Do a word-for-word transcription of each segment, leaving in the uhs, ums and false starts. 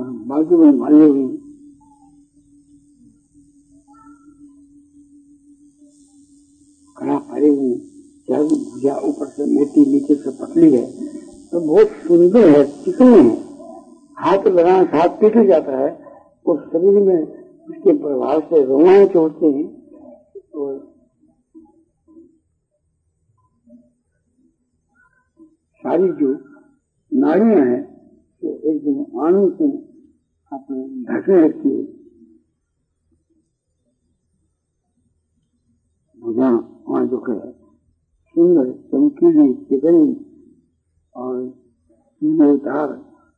बाजू में माले हुए कड़ा भरे हुए, चारों भुजा ऊपर से मोटी नीचे से पतली है, तो बहुत सुंदर है, चिकनी है। हाथ लगाना हाथ पीट जाता है और शरीर में उसके प्रभाव से रोमांच होते हैं और सारी जो नाड़ियां हैं तो एकदम आनंद से अपने ढकने लगती है। भुजा वहां जो है सुंदर चमकीली चिकनी और सुंदर तार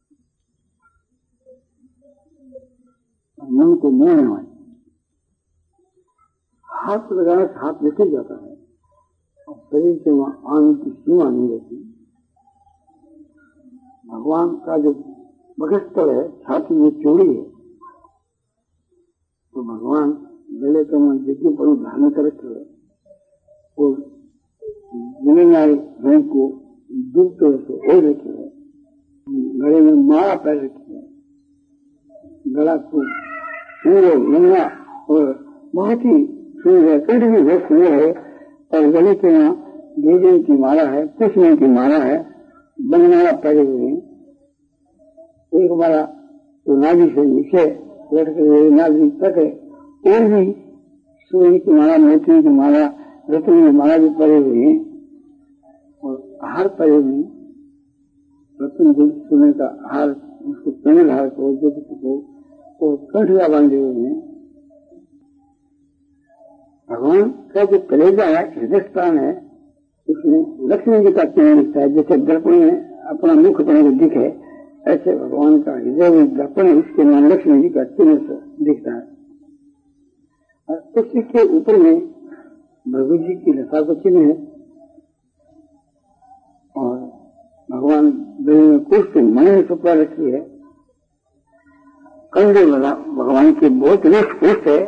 मन को मोहने वाली। हाथ लगाने से हाथ निकल जाता है और शरीर से वहां आनंद की सीमा नहीं रहती। भगवान का जो वक्षस्थल है, छाती में चूड़ी है, तो भगवान गले का मन यज्ञ पर धारण कर रखे है और मिलनारी भैंस को दूध तो ओढ़ रखे है, गले में माला पहन रखी है, गला को पूरे लंबा और बहुत ही सुंदर कंठ भी बहुत सुंदर है और गले के यहाँ गेजन की माला है, कृष्ण की माला है, बनमाला पहले हुए हैं। एक माला तो नाभि से नीचे लटके हुए नाभि तक है, और भी सूर्य की माला, मोती की माला, रत्न की माला भी पड़े हुए हैं और हार पड़े हुए हैं। रत्न गुण सोने का हार, उसको पेनल हार को जो को और कंठिया बांधे हुए हैं। भगवान का जो कलेजा है, हृदय स्थान है, उसमें लक्ष्मी जी का चिन्ह दिखता है। जैसे दर्पण में अपना मुख अपने को दिखे, ऐसे भगवान का हृदय में दर्पण है, उसके नाम लक्ष्मी जी का चिन्ह दिखता है। और उसी के ऊपर में भृगु जी की लता का चिन्ह है और भगवान गले में कुछ मणि सुपड़ा रखी है। कंधे वाला भगवान के बहुत कुछ है,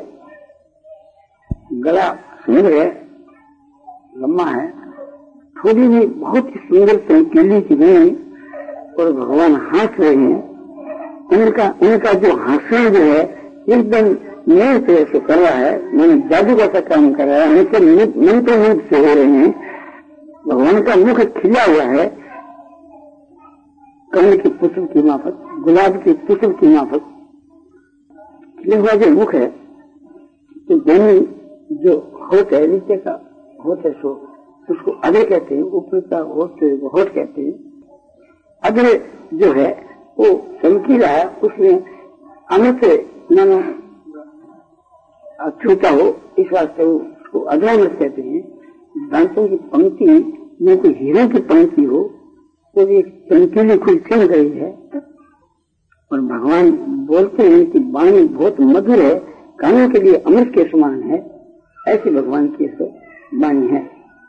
गला सुंदर है, लंबा है, थोड़ी भी बहुत ही सुंदर चमकीली चिकनी और भगवान हंस रहे हैं। उनका उनका जो हंसना जो है एकदम नए तरह से कर रहा है, मैंने जादू का काम कर रहा है, मंत्र मुक्त से हो रहे हैं। भगवान का मुख खिला हुआ है, कमल के पुष्प की माफक, गुलाब के पुष्प की माफक खिला हुआ जो मुख है, तो दोनों जो होठ है, नीचे का होठ है सो उसको अग्र कहते हैं, ऊपर का होठ होठ कहते हैं। अग्र जो है वो चमकीला है, उसमें अमृत मानो छूटा हो, इस वास्ते उसको अग्रामृत कहते हैं। दांतों की पंक्ति में कोई हीरे की पंक्ति हो तो एक चमकीली खुद चमक रही है। और भगवान बोलते हैं कि वाणी बहुत मधुर है, कानों के लिए अमृत के समान है, ऐसी भगवान की वाणी है।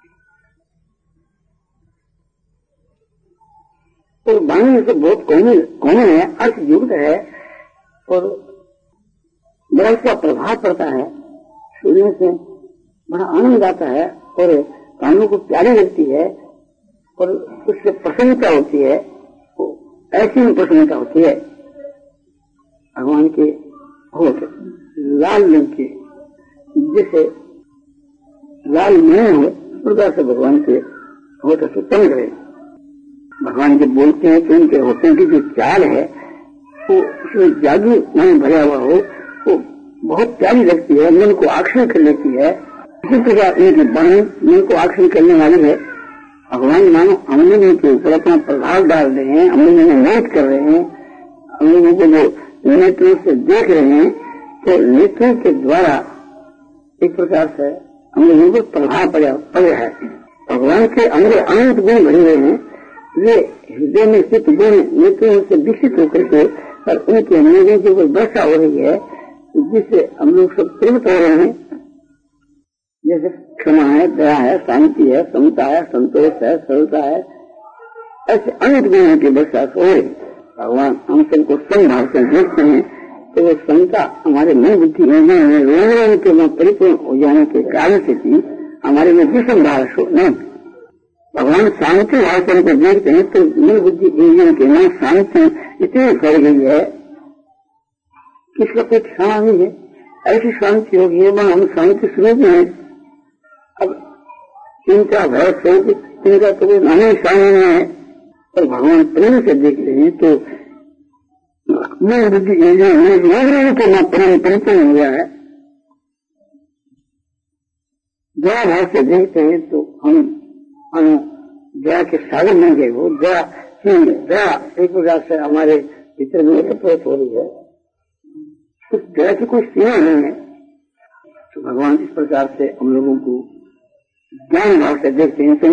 तो वाणी से बहुत कोमल कोमल है, अर्थ युक्त है और बड़ा उसका प्रभाव पड़ता है, सुनने से बड़ा आनंद आता है और कानों को प्यारी लगती है और उससे प्रसन्नता होती है। तो ऐसी ही प्रसन्नता होती है। भगवान के होठ लाल रंग के, जैसे लाल नहीं हो प्रकार से भगवान के होठ से चमक रहे। भगवान जब बोलते हैं तो उनके होठों की जो चाल है वो उसमें जादू नहीं भरा हुआ हो, वो बहुत प्यारी लगती है, मन को आकर्षण कर लेती है। इसी प्रकार उनकी वाणी मन को आकर्षण करने वाली है। भगवान मानो हम लोगों के ऊपर अपना प्रभाव डाल रहे हैं, हम लोगों को नोट कर रहे हैं, हम लोगों को जो नेत्रों से देख रहे हैं, तो नेत्रों के द्वारा एक प्रकार से हम लोगों को प्रभाव पड़ रहा है। भगवान के अंदर अनंत गुण भरे हुए हैं, वे हृदय में चित्त गुण नेत्रों से विकसित होकर के और उनके अंदर की कोई वर्षा हो रही है, जिससे हम लोग सब प्रेरित हो रहे हैं। जैसे क्षमा है, दया है, शांति है, समता है, संतोष है, सरलता है, ऐसे अनेक गुणों की वर्षा हो रही। भगवान हम सबको समभाव से देखते हैं तो वो समता हमारे मन बुद्धि रोने के परिपूर्ण हो जाने के कारण से भी हमारे में विषम भाव नहीं। भगवान शांति भाव से उनको देखते हैं तो मन बुद्धि इंद्रियों के नाम शांति इतनी फैल गई है इसका कोई ठिकाना नहीं है। ऐसी शांति होगी है, हम शांति स्वरूप में है। अब चिंता भय शोक इनका तो कोई नाम ही सामने नहीं है। और भगवान प्रेम से देख रहे हैं तो मैं बुद्धि लग रही हूँ तो मैं प्रेम परिपूर्ण हो गया है। दया भाव से देखते हैं तो हम हम दया के सागर बन गए। वो दया दया एक प्रकार से हमारे भीतर में ओतप्रोत हो रही है। उस दया की कोई सीमा नहीं है। तो भगवान इस प्रकार से हम लोगों को ज्ञान भाव से देखते हैं तो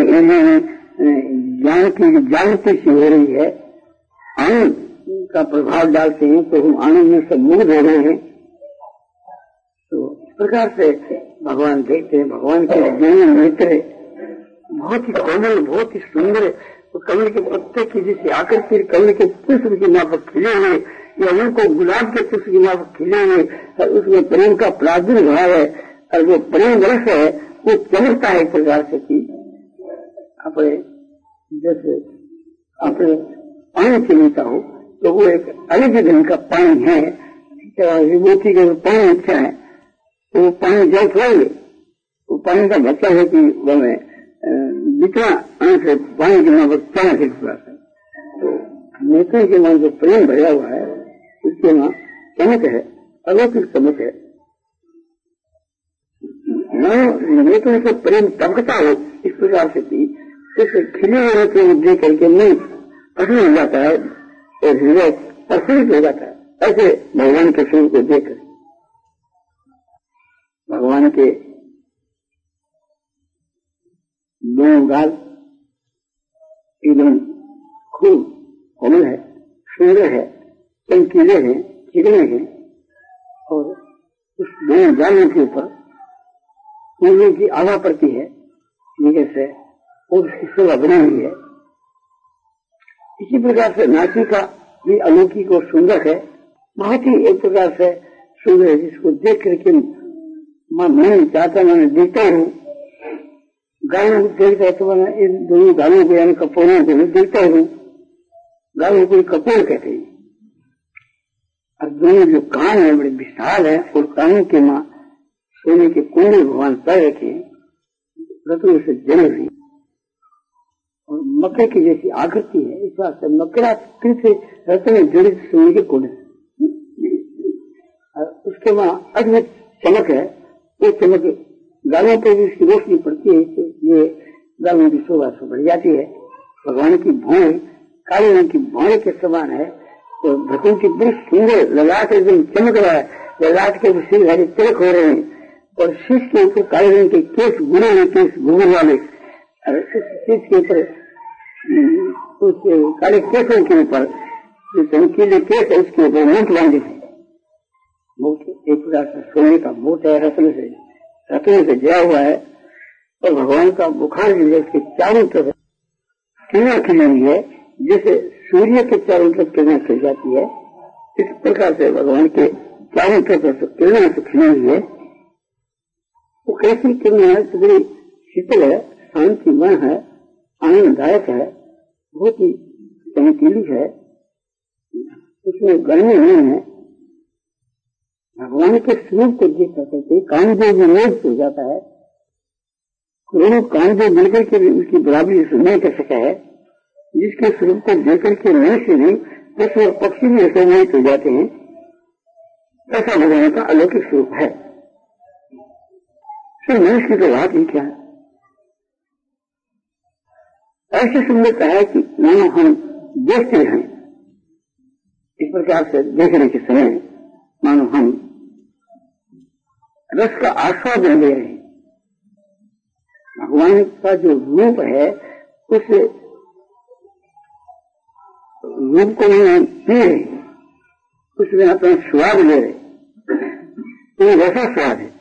ज्ञान की जागृति सी हो रही है। आनंद का प्रभाव डालते हैं तो हम आनंद में सब मुग्ध हो रहे हैं। तो इस प्रकार से भगवान देखते हैं। भगवान के ज्ञान नेत्र बहुत ही कोमल, बहुत ही सुंदर, तो कमल के पत्ते की जैसी आकृति, कमल के पुष्प की माफक खिले हुए या उनको गुलाब के पुष्प की माफक खिले हुए, और उसमें प्रेम का प्रादुर्भाव है और वो प्रेम रस है वो चमकता है एक प्रकार से कि अपने जैसे अपने पानी से मीता हो तो वो एक अलग ढंग का पानी है। विभूति के पानी अच्छा है तो वो पानी जल छोड़ेंगे। वो पानी का मतलब है कि वह जितना अंश है पानी के मां चमक है। तो नेत्र के मां जो प्रेम भरा हुआ है उसके मां चमक है, अलौकिक चमक है। नेत्र से प्रेम टपकता हो इस प्रकार से कि जैसे खिले हुए को देख करके नहीं प्रसन्न हो जाता है और हृदय प्रफुल्लित हो जाता है। ऐसे भगवान के स्वरूप को देखकर भगवान के दोनों गाल एकदम खूब कोमल है, सुंदर है, चमकीले हैं, चिकने हैं और उस दोनों गालों के ऊपर सूर्य की आभा पड़ती है नीचे से और उसकी शोभा बनी हुई है। इसी प्रकार से नासिका भी अलौकिक और सुंदर है, बहुत ही एक प्रकार से सुंदर है जिसको देख करके मैं चाहता मैंने देखता हूँ। गायों को देखता है तो मैंने इन दोनों गायों को यानी कपूरों को भी देखता हूँ। गायों को कपूर कहते हैं और दोनों जो कान है बड़े विशाल है और कानों के माँ सोने के कुंडल भगवान पर रखे रत्नों से जल रही और मकड़े की जैसी आकृति है। इस बात से मकड़ा से रत्न में जड़ित सोने के कुंडल और उसके माँ अद्भुत चमक है। वो चमक गालों पर भी उसकी रोशनी पड़ती है, ये गालों की शोभा से बढ़ जाती है। भगवान की भौं काले रंग की भौं के समान है तो भगवान की बड़ी सुंदर ललाट एकदम चमक रहा है। ललाट के सिर हरे तिलक हो रहे हैं और शीश के ऊपर काले रंग के केस बुने हुए केस घूमने वाले और शीश के ऊपर उस काले केसों के ऊपर जो चमकीले केस है उसके ऊपर मूठ बांधे हैं। मूठ एक प्रकार से सोने का मूठ है, रत्न से रत्न से जया हुआ है और भगवान का बुखार भी उसके चारों तरफ किरणें खिली हुई है जैसे सूर्य के चारों तरफ किरणें खिल जाती है। इस प्रकार से भगवान के चारों तरफ किरणें से खिली हुई है। वो कैसी किरणें है तो बड़ी शीतल है, शांतिमय है, आनंददायक है, बहुत ही चमकीली है, उसमें गर्मी नहीं है। भगवान के स्वरूप को देख सकते कामदेव विरोध हो जाता है। करोड़ों कामदेव मिलकर के उसकी बराबरी नहीं कर सका है। जिसके स्वरूप को देखकर के मनुष्य भी पशु और पक्षी भी ऐसे मोहित हो जाते हैं। ऐसा भगवान का अलौकिक स्वरूप है। सिर्फ मनुष्य की तो बात ही क्या है, ऐसी सुंदरता है कि मानो हम देखते हैं। इस प्रकार से देखने के समय मानो हम रस का आस्वादन ले रहे हैं। भगवान का जो रूप है उस रूप को हम पी रहे हैं, उसमें अपना स्वाद ले रहे, तो वैसा स्वाद है।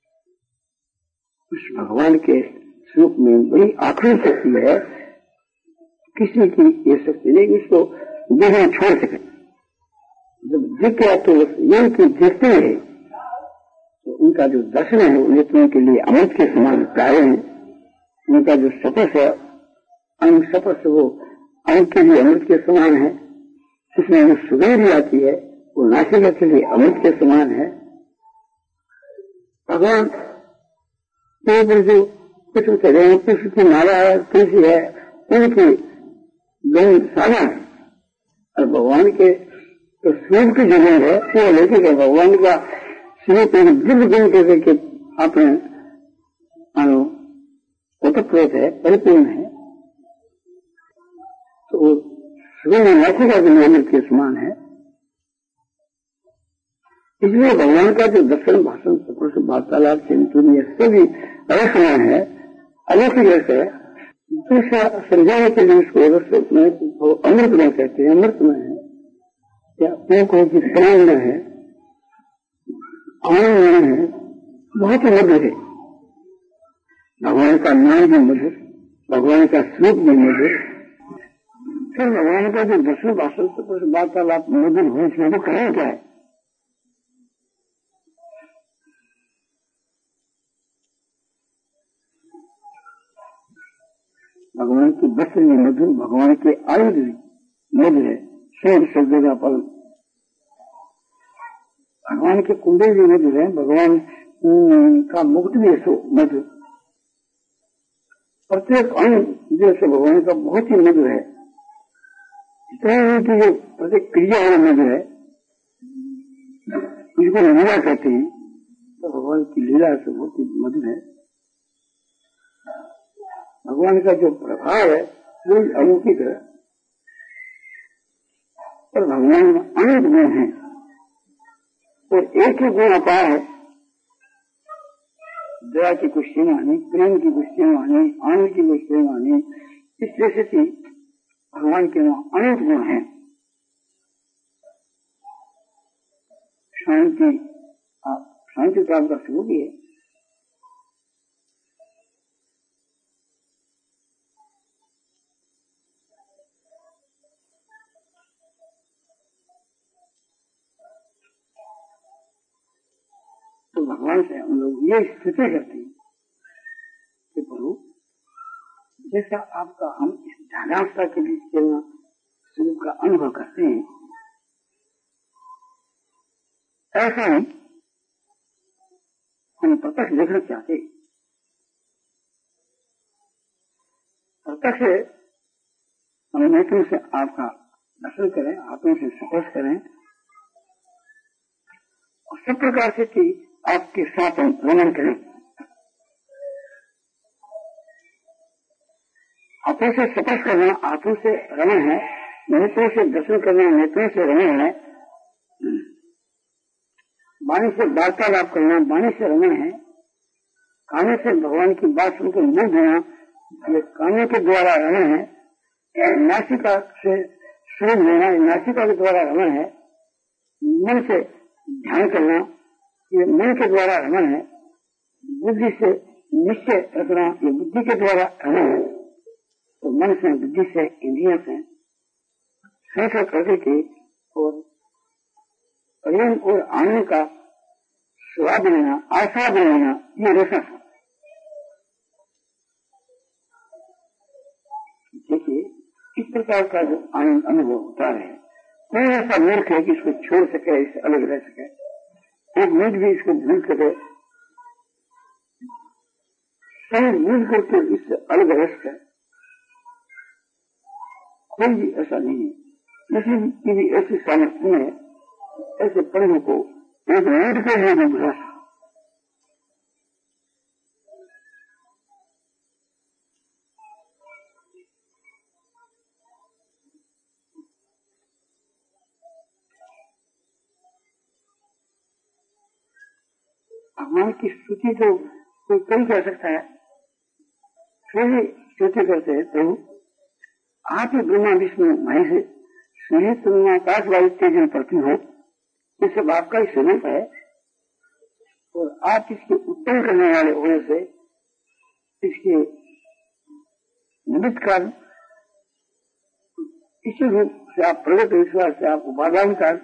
उस भगवान के स्वरूप में बड़ी आखिरी शक्ति है, किसी की ये शक्ति नहीं उसको देखना छोड़ सके। जब दिख गया तो यह की देखते हैं तो उनका जो दर्शन है उन के लिए अमृत के समान प्यारे हैं। उनका जो सपस है अंग सपस वो अंग के लिए अमृत के समान है। उसमें जो सुगंध भी आती है वो नासिका के लिए अमृत के समान है। भगवान के ऊपर जो कृष्ण चले हैं, कृष्ण की माला है, तुलसी है, उनकी गंध साधा है। और भगवान के तो स्वरूप की जो गंध है वो अलौकिक है। भगवान का स्वरूप दिव्य गुण कहते कि आपने मानो ओतप्रोत है, परिपूर्ण है। तो सुगंध नासिका के लिए अमृत के समान है। इसलिए भगवान का जो दर्शन, भाषण, सपुरुष, वार्तालाप, चिंतन ये सभी रहस्यमय है, अलौकिक है। दूसरा समझाने के लिए उसको रस में अमृत में कहते हैं, अमृत में है या उनको की प्रेम में है, आनंद में है, बहुत ही मधुर है। भगवान का नाम भी मधुर, भगवान का स्वरूप भी मधुर। फिर भगवान का जो दर्शन, भाषण, सपुरुष, वार्तालाप मधुर हो, इसमें तो कहें क्या है। भगवान की वस्त्र भी मधुर, भगवान के आयुध भी मधुर है, शोध शब्द का फल। भगवान के कुंडल भी मधुर है, भगवान का मुकुट भी है मधुर। प्रत्येक अंग जैसे भगवान का बहुत ही मधुर है। इतना की जो प्रत्येक क्रिया है मधुर है, इसको लीला कहते हैं। तो भगवान की लीला से बहुत ही मधुर है। भगवान का जो प्रभाव है वो अलौकिक है। और भगवान में अनेक गुण हैं और एक ही गुण अपार है। दया की कुछ सीमा नहीं, प्रेम की कुछ सीमा नहीं, आनंद की कुछ सीमा नहीं। इस तरह से भगवान के वहां अनेक गुण हैं। शांति, शांति का आपका स्वरूप ही है। तो भगवान से हम लोग ये स्थिति करते हैं कि प्रभु जैसा आपका हम इस ध्यानावस्था के बीच के स्वरूप का अनुभव करते हैं, ऐसा ही हम प्रत्यक्ष देखना चाहते हैं। प्रत्यक्ष हम नेत्रों से आपका दर्शन करें, हाथों से स्पर्श करें और सब प्रकार से थी आपके साथ हम रमन करें। हाथों से स्पर्श करना हाथों से रमन है, नेत्रों से दर्शन करना नेत्रों से रमन है, वाणी से वार्तालाप करना वाणी से रमन है, कानों से भगवान की बात सुनकर मुग्ध होना ये कानों के द्वारा रमन है, नासिका से सुन लेना नासिका के द्वारा रमन है, मन से ध्यान करना ये मन के द्वारा रमन है, बुद्धि से निश्चय रखना ये बुद्धि के द्वारा रमन है। तो मन से, बुद्धि से, इंद्रियों से संसार करके के और प्रेम और आनंद का स्वाद लेना, आस्वाद लेना ये रसा है। देखिए इस प्रकार का जो आनंद अनुभव होता है, कोई ऐसा मूर्ख है कि इसको छोड़ सके, इससे अलग रह सके, एक मिनट भी इसको भूल सके, सब भूल करके इससे अलग रह सके, कोई भी ऐसा नहीं है। किसी की भी ऐसी सामर्थ्य है ऐसे पढ़ने को एक मिनट के लिए भी भूला। भगवान की स्तुति तो कोई कम कर सकता है, फिर भी स्तुति करते हैं तो आप ही ब्रह्मा विष्णु महेश सूर्य तुम आकाश वायु तेजन प्रति हो, ये सब आपका ही स्वरूप है और आप इसके उत्पन्न करने वाले होने से इसके निमित्त कारण इसी रूप से आप प्रगट विश्वास से आप उपादान कारण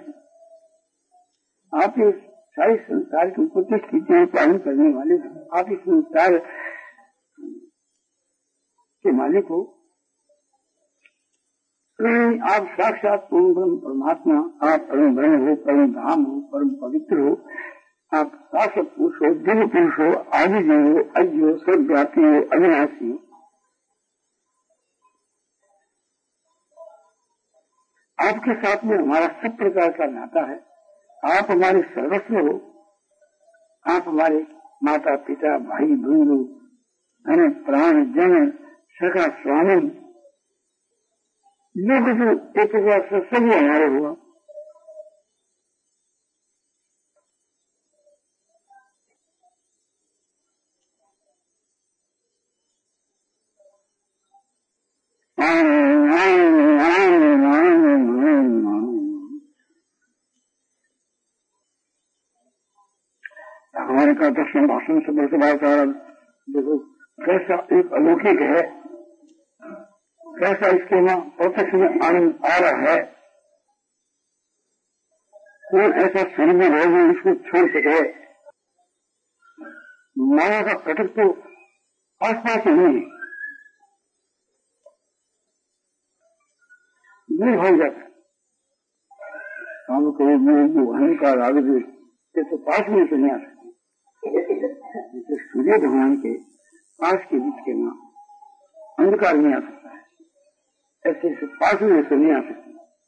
आप इस सारी संसार की उत्पत्ति स्थितियां पालन करने वाले, आप इस संसार के मालिक हो। नहीं, आप साक्षात पूर्ण ब्रह्म परमात्मा, आप परम ब्रह्म हो, परम धाम हो, परम पवित्र हो, आप शाश्वत पुरुष हो, दिव्य पुरुष हो, आदि जीव हो, अज हो, सर्वव्यापी हो, अविनाशी हो। आपके साथ में हमारा सब प्रकार का नाता है। आप हमारे सर्वस्व हो। आप हमारे माता पिता भाई बंधु है, प्राण जन सखा स्वामी, जो कुछ एक प्रकार से सभी हमारे हुआ। हमारे का दर्शन भाषण से बरसबाचार देखो कैसा एक अलौकिक है, कैसा इसके वहां प्रत्यक्ष में आनंद आ रहा है। कौन ऐसा शरीर रहे इसको छोड़ सके। माया का प्रकट तो आसपास ही नहीं है, दूर हो जाता है। हम कोई जो अहंकार आगे ये तो पास में से नहीं आ सकते। जैसे सूर्य भगवान के पास के बीच के ना अंधकार नहीं आ सकता है, ऐसे ऐसे पास में से नहीं आ सकते।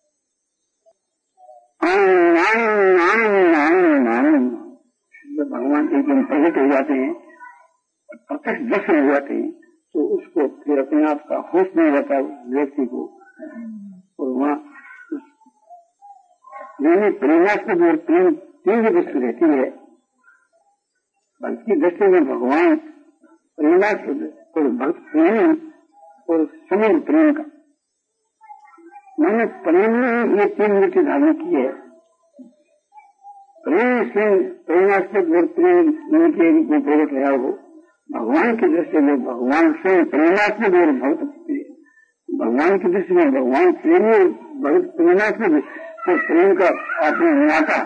जब भगवान एक दिन प्रकट हो जाते हैं, प्रत्यक्ष दर्शन हो जाते हैं, तो उसको फिर अपने आप का होश नहीं रहता व्यक्ति को। और वहाँ प्रेमास्पद और प्रेम तीन वस्तु रहती है। भक्ति दृष्टि में भगवान प्रेमास्पद और भक्त प्रेम और समूह प्रेम का मैंने प्रेम में ये तीन वृत्ति धारण की है। प्रेम से प्रेमास्पद और प्रेम के रूप में प्रकट रहा हो। भगवान की दृष्टि में भगवान से प्रेमास्पद और भक्त, भगवान की दृष्टि में भगवान प्रेमी और भक्त प्रेमास्पद तो प्रेम का अपने नाता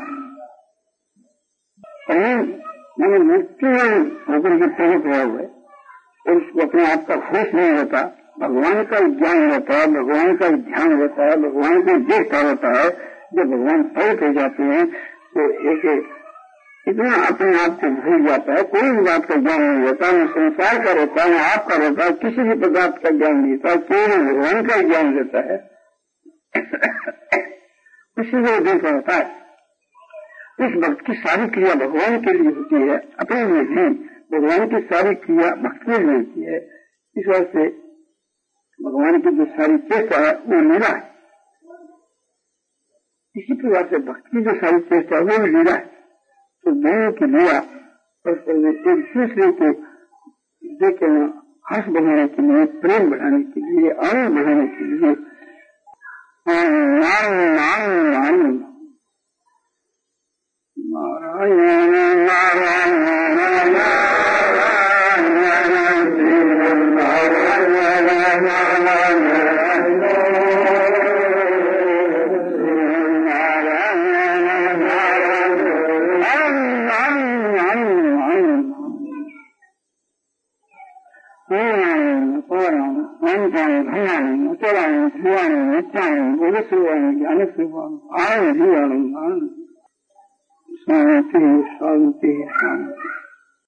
प्रेम मैंने मृत्यु होकर के प्रकट रहा हुआ है और उसको अपने आप का होश नहीं रहता। भगवान का ज्ञान रहता है, भगवान का ध्यान रहता है, भगवान को देखता रहता है। जब भगवान प्रकट हो जाते हैं तो एक इतना अपने आप को भूल जाता है, कोई भी बात का ज्ञान नहीं रहता, न संसार का रहता है, न आपका रहता है, किसी भी पदार्थ का ज्ञान नहीं रहता, केवल भगवान का ज्ञान रहता है। उसी को देखा रहता है। इस भक्त की सारी क्रिया भगवान के लिए होती है, अपने लिए नहीं। भगवान की सारी क्रिया भक्त के लिए होती है। इस वास्ते भगवान की जो सारी चेष्टा है वो लीला है। इसी प्रकार से भक्त की जो सारी चेष्टा है वो भी लीला है। तो दोनों की लीला एक दूसरे को देखे हर्ष बढ़ाने के लिए, प्रेम बढ़ाने के लिए, आनंद बढ़ाने के लिए नारायण नारायण नारायण नारायण शांति शांति शांति।